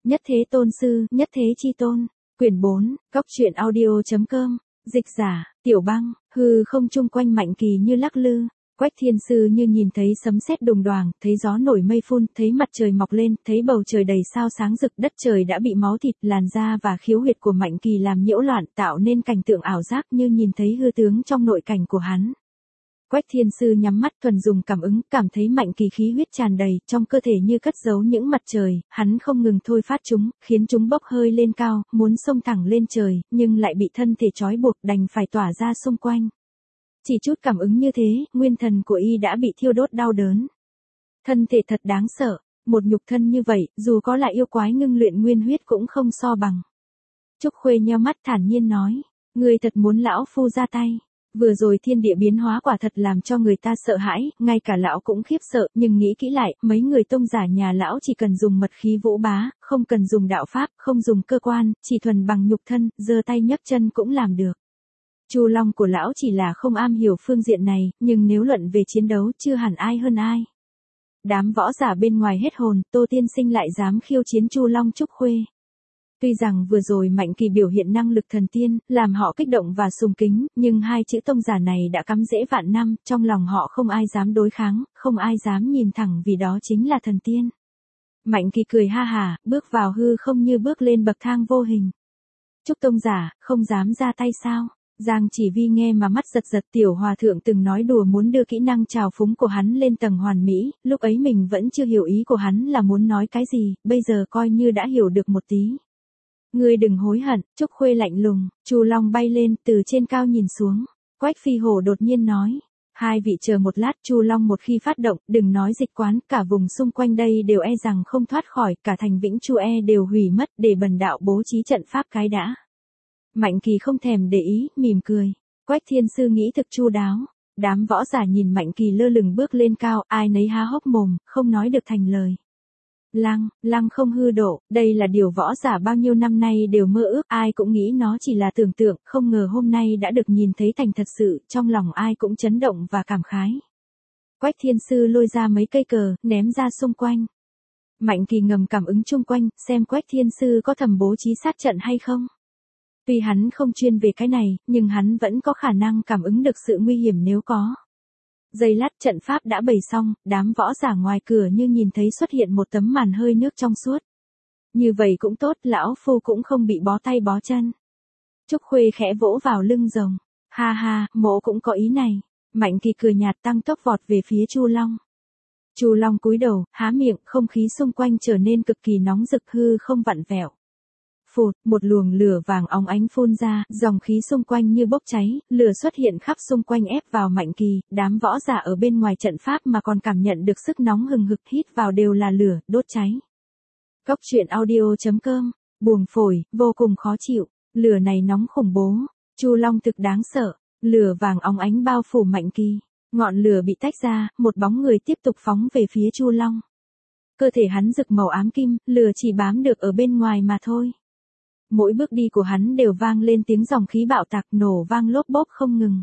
Nhất thế tôn sư, nhất thế chi tôn. Quyển 4, Cóc truyện audio.com. Dịch giả, Tiểu Băng. Hư không chung quanh Mạnh Kỳ như lắc lư. Quách Thiên Sư như nhìn thấy sấm sét đùng đoàng, thấy gió nổi mây phun, thấy mặt trời mọc lên, thấy bầu trời đầy sao sáng rực, đất trời đã bị máu thịt, làn da và khiếu huyệt của Mạnh Kỳ làm nhiễu loạn, tạo nên cảnh tượng ảo giác như nhìn thấy hư tướng trong nội cảnh của hắn. Quách Thiên Sư nhắm mắt thuần dùng cảm ứng, cảm thấy Mạnh Kỳ khí huyết tràn đầy, trong cơ thể như cất giấu những mặt trời, hắn không ngừng thôi phát chúng, khiến chúng bốc hơi lên cao, muốn xông thẳng lên trời, nhưng lại bị thân thể trói buộc, đành phải tỏa ra xung quanh. Chỉ chút cảm ứng như thế, nguyên thần của y đã bị thiêu đốt đau đớn. Thân thể thật đáng sợ, một nhục thân như vậy, dù có là yêu quái ngưng luyện nguyên huyết cũng không so bằng. Trúc Khuê nheo mắt thản nhiên nói, ngươi thật muốn lão phu ra tay. Vừa rồi thiên địa biến hóa quả thật làm cho người ta sợ hãi, ngay cả lão cũng khiếp sợ, nhưng nghĩ kỹ lại, mấy người tông giả nhà lão chỉ cần dùng mật khí vũ bá, không cần dùng đạo pháp, không dùng cơ quan, chỉ thuần bằng nhục thân, giơ tay nhấc chân cũng làm được. Chu Long của lão chỉ là không am hiểu phương diện này, nhưng nếu luận về chiến đấu chưa hẳn ai hơn ai. Đám võ giả bên ngoài hết hồn, Tô Tiên Sinh lại dám khiêu chiến Chu Long Trúc Khuê. Tuy rằng vừa rồi Mạnh Kỳ biểu hiện năng lực thần tiên, làm họ kích động và sùng kính, nhưng hai chữ tông giả này đã cắm rễ vạn năm, trong lòng họ không ai dám đối kháng, không ai dám nhìn thẳng vì đó chính là thần tiên. Mạnh Kỳ cười ha hả, bước vào hư không như bước lên bậc thang vô hình. Trúc tông giả, không dám ra tay sao? Giang Chỉ Vi nghe mà mắt giật giật, tiểu hòa thượng từng nói đùa muốn đưa kỹ năng trào phúng của hắn lên tầng hoàn mỹ, lúc ấy mình vẫn chưa hiểu ý của hắn là muốn nói cái gì, bây giờ coi như đã hiểu được một tí. Ngươi đừng hối hận, Trúc Khuê lạnh lùng, Chu Long bay lên từ trên cao nhìn xuống. Quách Phi Hổ đột nhiên nói, hai vị chờ một lát, Chu Long một khi phát động, đừng nói dịch quán, cả vùng xung quanh đây đều e rằng không thoát khỏi, cả thành Vĩnh Chu đều hủy mất, để bần đạo bố trí trận pháp cái đã. Mạnh Kỳ không thèm để ý, mỉm cười. Quách Thiên Sư nghĩ thực chu đáo. Đám võ giả nhìn Mạnh Kỳ lơ lửng bước lên cao, ai nấy há hốc mồm, không nói được thành lời. Lăng không hư độ, đây là điều võ giả bao nhiêu năm nay đều mơ ước, ai cũng nghĩ nó chỉ là tưởng tượng, không ngờ hôm nay đã được nhìn thấy thành thật sự, trong lòng ai cũng chấn động và cảm khái. Quách Thiên Sư lôi ra mấy cây cờ, ném ra xung quanh. Mạnh Kỳ ngầm cảm ứng chung quanh, xem Quách Thiên Sư có thầm bố trí sát trận hay không. Tuy hắn không chuyên về cái này, nhưng hắn vẫn có khả năng cảm ứng được sự nguy hiểm nếu có. Giây lát trận pháp đã bày xong, đám võ giả ngoài cửa như nhìn thấy xuất hiện một tấm màn hơi nước trong suốt. Như vậy cũng tốt, lão phu cũng không bị bó tay bó chân. Trúc Khuê khẽ vỗ vào lưng rồng. Ha ha, mỗ cũng có ý này. Mạnh Kỳ cười nhạt tăng tốc vọt về phía Chu Long. Chu Long cúi đầu, há miệng, không khí xung quanh trở nên cực kỳ nóng rực hư không vặn vẹo. Phụt, một luồng lửa vàng óng ánh phun ra, dòng khí xung quanh như bốc cháy, lửa xuất hiện khắp xung quanh ép vào Mạnh Kỳ, đám võ giả ở bên ngoài trận pháp mà còn cảm nhận được sức nóng hừng hực hít vào đều là lửa, đốt cháy. Cóc truyện audio.com, buồng phổi, vô cùng khó chịu, lửa này nóng khủng bố, Chu Long thực đáng sợ, lửa vàng óng ánh bao phủ Mạnh Kỳ, ngọn lửa bị tách ra, một bóng người tiếp tục phóng về phía Chu Long. Cơ thể hắn rực màu ám kim, lửa chỉ bám được ở bên ngoài mà thôi. Mỗi bước đi của hắn đều vang lên tiếng dòng khí bạo tạc nổ vang lốp bốp không ngừng.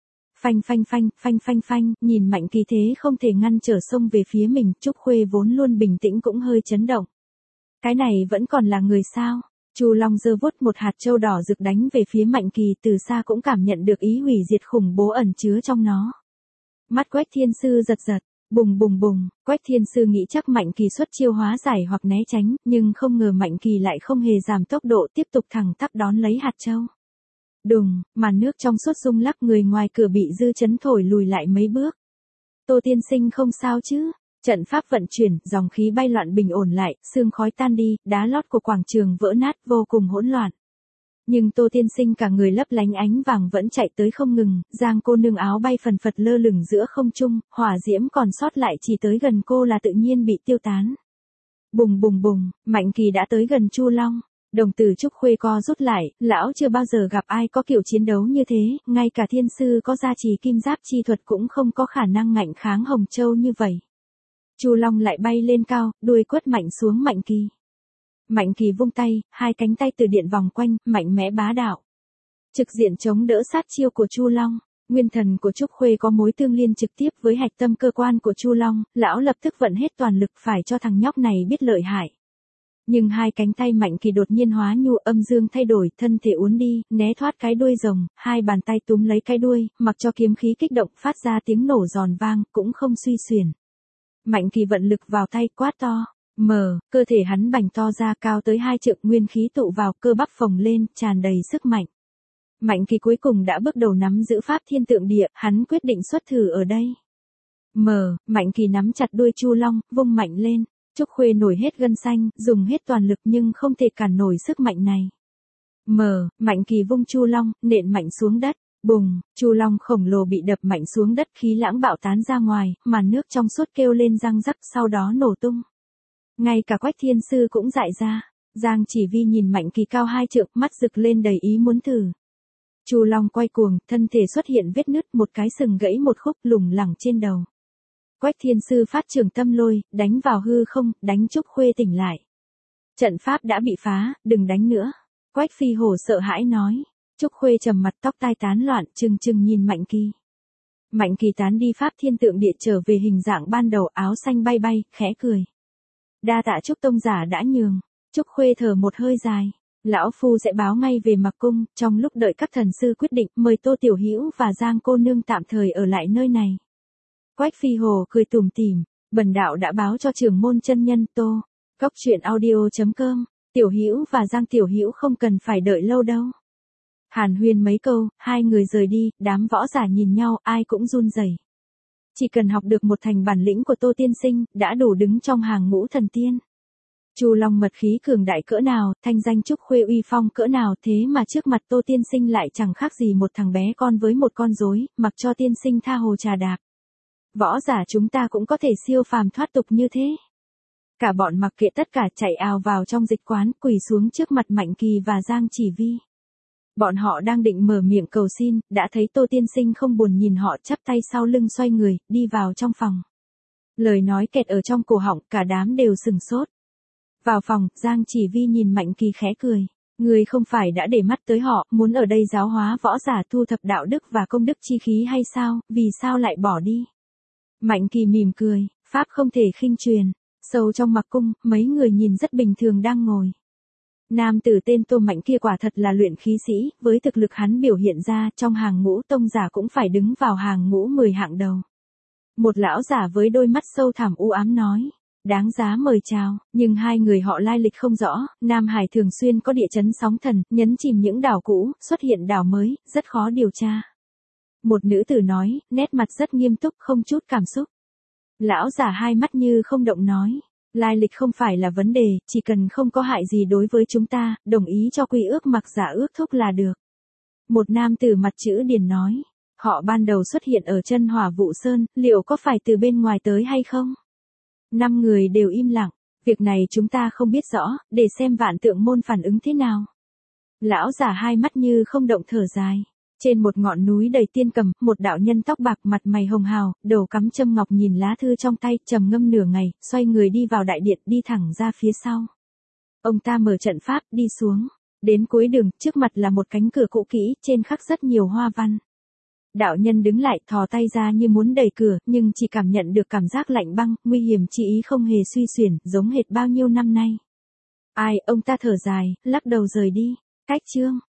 Phanh, nhìn Mạnh Kỳ thế không thể ngăn trở xông về phía mình, Trúc Khuê vốn luôn bình tĩnh cũng hơi chấn động. Cái này vẫn còn là người sao? Chu Long giơ vuốt một hạt châu đỏ rực đánh về phía Mạnh Kỳ, từ xa cũng cảm nhận được ý hủy diệt khủng bố ẩn chứa trong nó. Mắt Quách Thiên Sư giật giật. Bùng, Quách Thiên Sư nghĩ chắc Mạnh Kỳ xuất chiêu hóa giải hoặc né tránh, nhưng không ngờ Mạnh Kỳ lại không hề giảm tốc độ, tiếp tục thẳng tắp đón lấy hạt châu. Đùng, màn nước trong suốt rung lắc, người ngoài cửa bị dư chấn thổi lùi lại mấy bước. Tô Tiên Sinh không sao chứ? Trận pháp vận chuyển, dòng khí bay loạn bình ổn lại, sương khói tan đi, đá lót của quảng trường vỡ nát, vô cùng hỗn loạn. Nhưng Tô Tiên Sinh cả người lấp lánh ánh vàng vẫn chạy tới không ngừng, Giang cô nương áo bay phần phật lơ lửng giữa không trung, hỏa diễm còn sót lại chỉ tới gần cô là tự nhiên bị tiêu tán. Bùng, Mạnh Kỳ đã tới gần Chu Long, đồng tử Trúc Khuê co rút lại, lão chưa bao giờ gặp ai có kiểu chiến đấu như thế, ngay cả thiên sư có gia trì kim giáp chi thuật cũng không có khả năng ngạnh kháng Hồng Châu như vậy. Chu Long lại bay lên cao, đuôi quất mạnh xuống Mạnh Kỳ. Mạnh Kỳ vung tay, hai cánh tay từ điện vòng quanh, mạnh mẽ bá đạo. Trực diện chống đỡ sát chiêu của Chu Long, nguyên thần của Trúc Khuê có mối tương liên trực tiếp với hạch tâm cơ quan của Chu Long, lão lập tức vận hết toàn lực phải cho thằng nhóc này biết lợi hại. Nhưng hai cánh tay Mạnh Kỳ đột nhiên hóa nhu, âm dương thay đổi, thân thể uốn đi, né thoát cái đuôi rồng, hai bàn tay túm lấy cái đuôi, mặc cho kiếm khí kích động phát ra tiếng nổ giòn vang, cũng không suy xuyển. Mạnh Kỳ vận lực vào tay, quát to. Cơ thể hắn bành to ra, cao tới 2 trượng, nguyên khí tụ vào, cơ bắp phồng lên, tràn đầy sức mạnh. Mạnh Kỳ cuối cùng đã bước đầu nắm giữ pháp thiên tượng địa, hắn quyết định xuất thử ở đây. Mạnh Kỳ nắm chặt đuôi Chu Long, vung mạnh lên. Trúc Khuê nổi hết gân xanh, dùng hết toàn lực nhưng không thể cản nổi sức mạnh này. Mạnh Kỳ vung Chu Long, nện mạnh xuống đất. Bùng, Chu Long khổng lồ bị đập mạnh xuống đất, khí lãng bạo tán ra ngoài, màn nước trong suốt kêu lên răng rắc, sau đó nổ tung. Ngay cả Quách Thiên Sư cũng dại ra. Giang Chỉ Vi nhìn Mạnh Kỳ cao 2 trượng, mắt rực lên đầy ý muốn thử. Chu Long quay cuồng, thân thể xuất hiện vết nứt, một cái sừng gãy một khúc lủng lẳng trên đầu. Quách Thiên Sư phát trường tâm lôi, đánh vào hư không, đánh Trúc Khuê tỉnh lại. Trận pháp đã bị phá, đừng đánh nữa. Quách Phi Hổ sợ hãi nói. Trúc Khuê trầm mặt, tóc tai tán loạn, trừng trừng nhìn Mạnh Kỳ. Mạnh Kỳ tán đi pháp thiên tượng địa, trở về hình dạng ban đầu, áo xanh bay bay, khẽ cười. Đa tạ Trúc tông giả đã nhường. Trúc Khuê thở một hơi dài. Lão phu sẽ báo ngay về Mặc Cung, trong lúc đợi các thần sư quyết định, mời Tô Tiểu Hữu và Giang cô nương tạm thời ở lại nơi này. Quách Phi Hồ cười tủm tỉm, bần đạo đã báo cho trưởng môn chân nhân Tô. Cốc truyện audio.com, Tiểu Hữu và Giang Tiểu Hữu không cần phải đợi lâu đâu. Hàn huyên mấy câu, hai người rời đi, đám võ giả nhìn nhau, ai cũng run rẩy. Chỉ cần học được một thành bản lĩnh của Tô tiên sinh, đã đủ đứng trong hàng ngũ thần tiên. Chu Long mật khí cường đại cỡ nào, thanh danh Trúc Khuê uy phong cỡ nào, thế mà trước mặt Tô tiên sinh lại chẳng khác gì một thằng bé con với một con rối, mặc cho tiên sinh tha hồ trà đạp. Võ giả chúng ta cũng có thể siêu phàm thoát tục như thế. Cả bọn mặc kệ tất cả, chạy ào vào trong dịch quán, quỳ xuống trước mặt Mạnh Kỳ và Giang Chỉ Vi. Bọn họ đang định mở miệng cầu xin, đã thấy Tô tiên sinh không buồn nhìn họ, chắp tay sau lưng xoay người, đi vào trong phòng. Lời nói kẹt ở trong cổ họng, cả đám đều sừng sốt. Vào phòng, Giang Chỉ Vi nhìn Mạnh Kỳ khẽ cười. Người không phải đã để mắt tới họ, muốn ở đây giáo hóa võ giả, thu thập đạo đức và công đức chi khí hay sao, vì sao lại bỏ đi? Mạnh Kỳ mỉm cười, pháp không thể khinh truyền. Sâu trong Mặc Cung, mấy người nhìn rất bình thường đang ngồi. Nam tử tên Tô Mạnh kia quả thật là luyện khí sĩ, với thực lực hắn biểu hiện ra, trong hàng ngũ tông giả cũng phải đứng vào hàng ngũ 10 hạng đầu. Một lão giả với đôi mắt sâu thẳm u ám nói. Đáng giá mời chào, nhưng hai người họ lai lịch không rõ, Nam Hải thường xuyên có địa chấn sóng thần, nhấn chìm những đảo cũ, xuất hiện đảo mới, rất khó điều tra. Một nữ tử nói, nét mặt rất nghiêm túc, không chút cảm xúc. Lão giả hai mắt như không động nói, lai lịch không phải là vấn đề, chỉ cần không có hại gì đối với chúng ta, đồng ý cho quy ước mặc giả ước thúc là được. Một nam tử mặt chữ điền nói, họ ban đầu xuất hiện ở chân Hỏa Vụ Sơn, liệu có phải từ bên ngoài tới hay không? 5 người đều im lặng, việc này chúng ta không biết rõ, để xem Vạn Tượng môn phản ứng thế nào. Lão giả hai mắt như không động thở dài. Trên một ngọn núi đầy tiên cầm, một đạo nhân tóc bạc, mặt mày hồng hào, đầu cắm châm ngọc, nhìn lá thư trong tay, trầm ngâm nửa ngày, xoay người đi vào đại điện, đi thẳng ra phía sau. Ông ta mở trận pháp, đi xuống. Đến cuối đường, trước mặt là một cánh cửa cũ kỹ, trên khắc rất nhiều hoa văn. Đạo nhân đứng lại, thò tay ra như muốn đẩy cửa, nhưng chỉ cảm nhận được cảm giác lạnh băng, nguy hiểm chi ý không hề suy xuyển, giống hệt bao nhiêu năm nay. Ai, ông ta thở dài, lắc đầu rời đi. Cách chương.